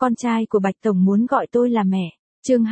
con trai của Bạch Tổng muốn gọi tôi là mẹ. Chương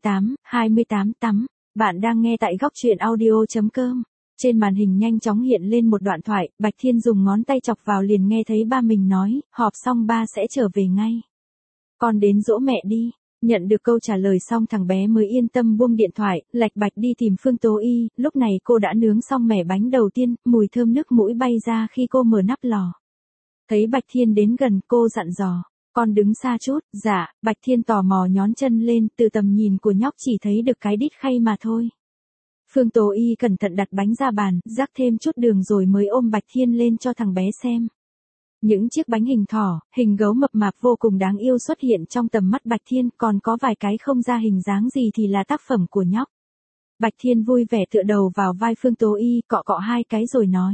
28 tắm. Bạn đang nghe tại góc truyện audio.com. Trên màn hình nhanh chóng hiện lên một đoạn thoại, Bạch Thiên dùng ngón tay chọc vào liền nghe thấy ba mình nói, họp xong ba sẽ trở về ngay. Con đến dỗ mẹ đi. Nhận được câu trả lời xong thằng bé mới yên tâm buông điện thoại, lạch bạch đi tìm Phương Tố Y, lúc này cô đã nướng xong mẻ bánh đầu tiên, mùi thơm nước mũi bay ra khi cô mở nắp lò. Thấy Bạch Thiên đến gần, cô dặn dò, con đứng xa chút. Dạ. Bạch Thiên tò mò nhón chân lên, từ tầm nhìn của nhóc chỉ thấy được cái đít khay mà thôi. Phương Tố Y cẩn thận đặt bánh ra bàn, rắc thêm chút đường rồi mới ôm Bạch Thiên lên cho thằng bé xem. Những chiếc bánh hình thỏ, hình gấu mập mạp vô cùng đáng yêu xuất hiện trong tầm mắt Bạch Thiên, còn có vài cái không ra hình dáng gì thì là tác phẩm của nhóc. Bạch Thiên vui vẻ tựa đầu vào vai Phương Tố Y, cọ cọ hai cái rồi nói.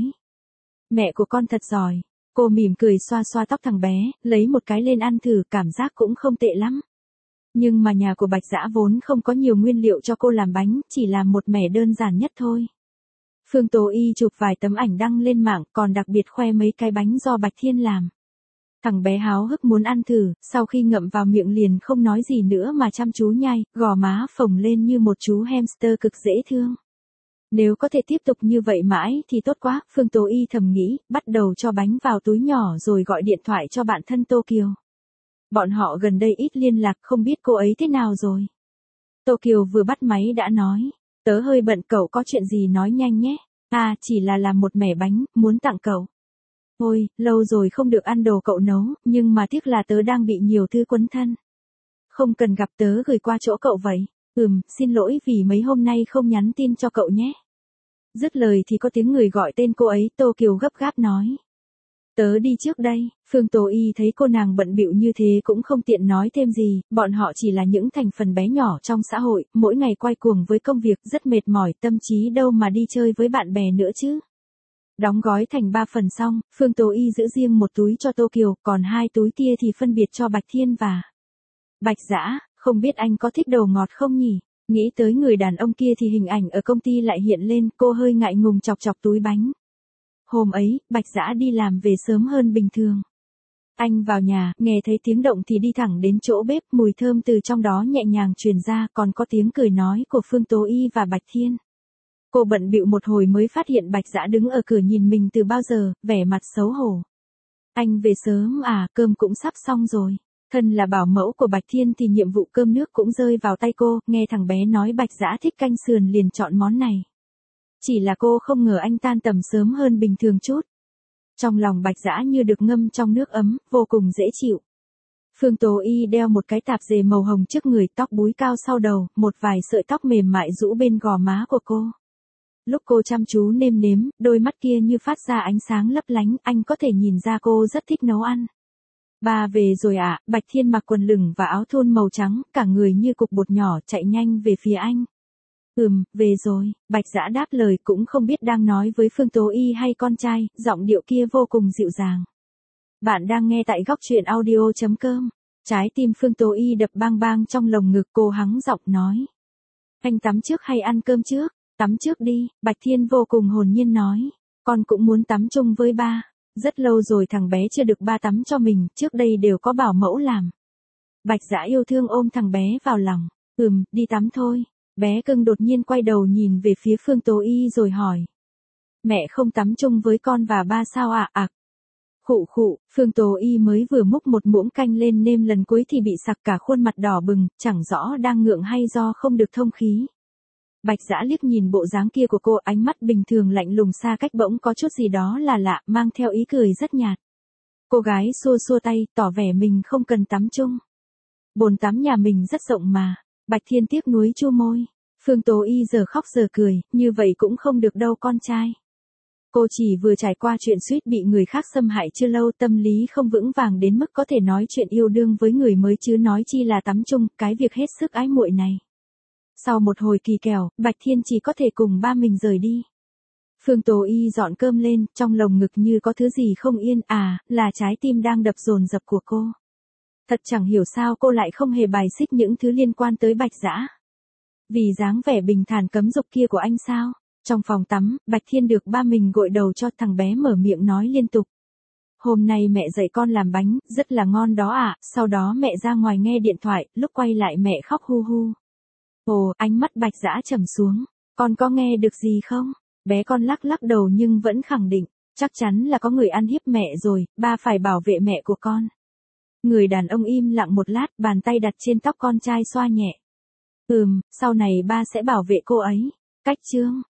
Mẹ của con thật giỏi. Cô mỉm cười xoa xoa tóc thằng bé, lấy một cái lên ăn thử, cảm giác cũng không tệ lắm. Nhưng mà nhà của Bạch Dã vốn không có nhiều nguyên liệu cho cô làm bánh, chỉ làm một mẻ đơn giản nhất thôi. Phương Tố Y chụp vài tấm ảnh đăng lên mạng, còn đặc biệt khoe mấy cái bánh do Bạch Thiên làm. Thằng bé háo hức muốn ăn thử, sau khi ngậm vào miệng liền không nói gì nữa mà chăm chú nhai, gò má phồng lên như một chú hamster cực dễ thương. Nếu có thể tiếp tục như vậy mãi thì tốt quá, Phương Tố Y thầm nghĩ, bắt đầu cho bánh vào túi nhỏ rồi gọi điện thoại cho bạn thân Tô Kiều. Bọn họ gần đây ít liên lạc, không biết cô ấy thế nào rồi. Tô Kiều vừa bắt máy đã nói, tớ hơi bận, cậu có chuyện gì nói nhanh nhé. À, chỉ là làm một mẻ bánh, muốn tặng cậu. Ôi, lâu rồi không được ăn đồ cậu nấu, nhưng mà tiếc là tớ đang bị nhiều thứ quấn thân. Không cần gặp tớ gửi qua chỗ cậu vậy. Xin lỗi vì mấy hôm nay không nhắn tin cho cậu nhé. Dứt lời thì có tiếng người gọi tên cô ấy, Tô Kiều gấp gáp nói. Tớ đi trước đây. Phương Tố Y thấy cô nàng bận bịu như thế cũng không tiện nói thêm gì, bọn họ chỉ là những thành phần bé nhỏ trong xã hội, mỗi ngày quay cuồng với công việc rất mệt mỏi, tâm trí đâu mà đi chơi với bạn bè nữa chứ. Đóng gói thành 3 phần xong, Phương Tố Y giữ riêng một túi cho Tô Kiều, còn 2 túi kia thì phân biệt cho Bạch Thiên và Bạch Dã. Không biết anh có thích đồ ngọt không nhỉ? Nghĩ tới người đàn ông kia thì hình ảnh ở công ty lại hiện lên, cô hơi ngại ngùng chọc chọc túi bánh. Hôm ấy, Bạch Dã đi làm về sớm hơn bình thường. Anh vào nhà, nghe thấy tiếng động thì đi thẳng đến chỗ bếp, mùi thơm từ trong đó nhẹ nhàng truyền ra, còn có tiếng cười nói của Phương Tố Y và Bạch Thiên. Cô bận bịu một hồi mới phát hiện Bạch Dã đứng ở cửa nhìn mình từ bao giờ, vẻ mặt xấu hổ. Anh về sớm à, cơm cũng sắp xong rồi. Thân là bảo mẫu của Bạch Thiên thì nhiệm vụ cơm nước cũng rơi vào tay cô, nghe thằng bé nói Bạch Dã thích canh sườn liền chọn món này. Chỉ là cô không ngờ anh tan tầm sớm hơn bình thường chút. Trong lòng Bạch Dã như được ngâm trong nước ấm, vô cùng dễ chịu. Phương Tố Y đeo một cái tạp dề màu hồng trước người, tóc búi cao sau đầu, một vài sợi tóc mềm mại rũ bên gò má của cô. Lúc cô chăm chú nêm nếm, đôi mắt kia như phát ra ánh sáng lấp lánh, anh có thể nhìn ra cô rất thích nấu ăn. Ba về rồi ạ. Bạch Thiên mặc quần lửng và áo thun màu trắng, cả người như cục bột nhỏ chạy nhanh về phía anh. Về rồi. Bạch Dã đáp lời cũng không biết đang nói với Phương Tố Y hay con trai, giọng điệu kia vô cùng dịu dàng. Bạn đang nghe tại góc truyện audio.com. Trái tim Phương Tố Y đập bang bang trong lồng ngực, cô hắng giọng nói. Anh tắm trước hay ăn cơm trước? Tắm trước đi. Bạch Thiên vô cùng hồn nhiên nói. Con cũng muốn tắm chung với ba. Rất lâu rồi thằng bé chưa được ba tắm cho mình, trước đây đều có bảo mẫu làm. Bạch Dã yêu thương ôm thằng bé vào lòng. Đi tắm thôi. Bé cưng đột nhiên quay đầu nhìn về phía Phương Tố Y rồi hỏi. Mẹ không tắm chung với con và ba sao ạ? Khụ khụ, Phương Tố Y mới vừa múc một muỗng canh lên nêm lần cuối thì bị sặc cả khuôn mặt đỏ bừng, chẳng rõ đang ngượng hay do không được thông khí. Bạch Dã liếc nhìn bộ dáng kia của cô, ánh mắt bình thường lạnh lùng xa cách bỗng có chút gì đó là lạ, mang theo ý cười rất nhạt. Cô gái xua xua tay, tỏ vẻ mình không cần tắm chung. Bồn tắm nhà mình rất rộng mà. Bạch Thiên tiếc nuối chu môi. Phương Tố Y giờ khóc giờ cười, như vậy cũng không được đâu con trai. Cô chỉ vừa trải qua chuyện suýt bị người khác xâm hại chưa lâu, tâm lý không vững vàng đến mức có thể nói chuyện yêu đương với người mới chứ nói chi là tắm chung, cái việc hết sức ái muội này. Sau một hồi kỳ kèo, Bạch Thiên chỉ có thể cùng ba mình rời đi. Phương Tố Y dọn cơm lên, trong lồng ngực như có thứ gì không yên, là trái tim đang đập dồn dập của cô. Thật chẳng hiểu sao cô lại không hề bài xích những thứ liên quan tới Bạch Dã. Vì dáng vẻ bình thản cấm dục kia của anh sao? Trong phòng tắm, Bạch Thiên được ba mình gội đầu cho, thằng bé mở miệng nói liên tục. hôm nay mẹ dạy con làm bánh, rất là ngon đó ạ. Sau đó mẹ ra ngoài nghe điện thoại, lúc quay lại mẹ khóc hu hu. Ồ, ánh mắt Bạch Dã trầm xuống. Con có nghe được gì không? Bé con lắc lắc đầu nhưng vẫn khẳng định, chắc chắn là có người ăn hiếp mẹ rồi, ba phải bảo vệ mẹ của con. Người đàn ông im lặng một lát, bàn tay đặt trên tóc con trai xoa nhẹ. Sau này ba sẽ bảo vệ cô ấy. Cách chương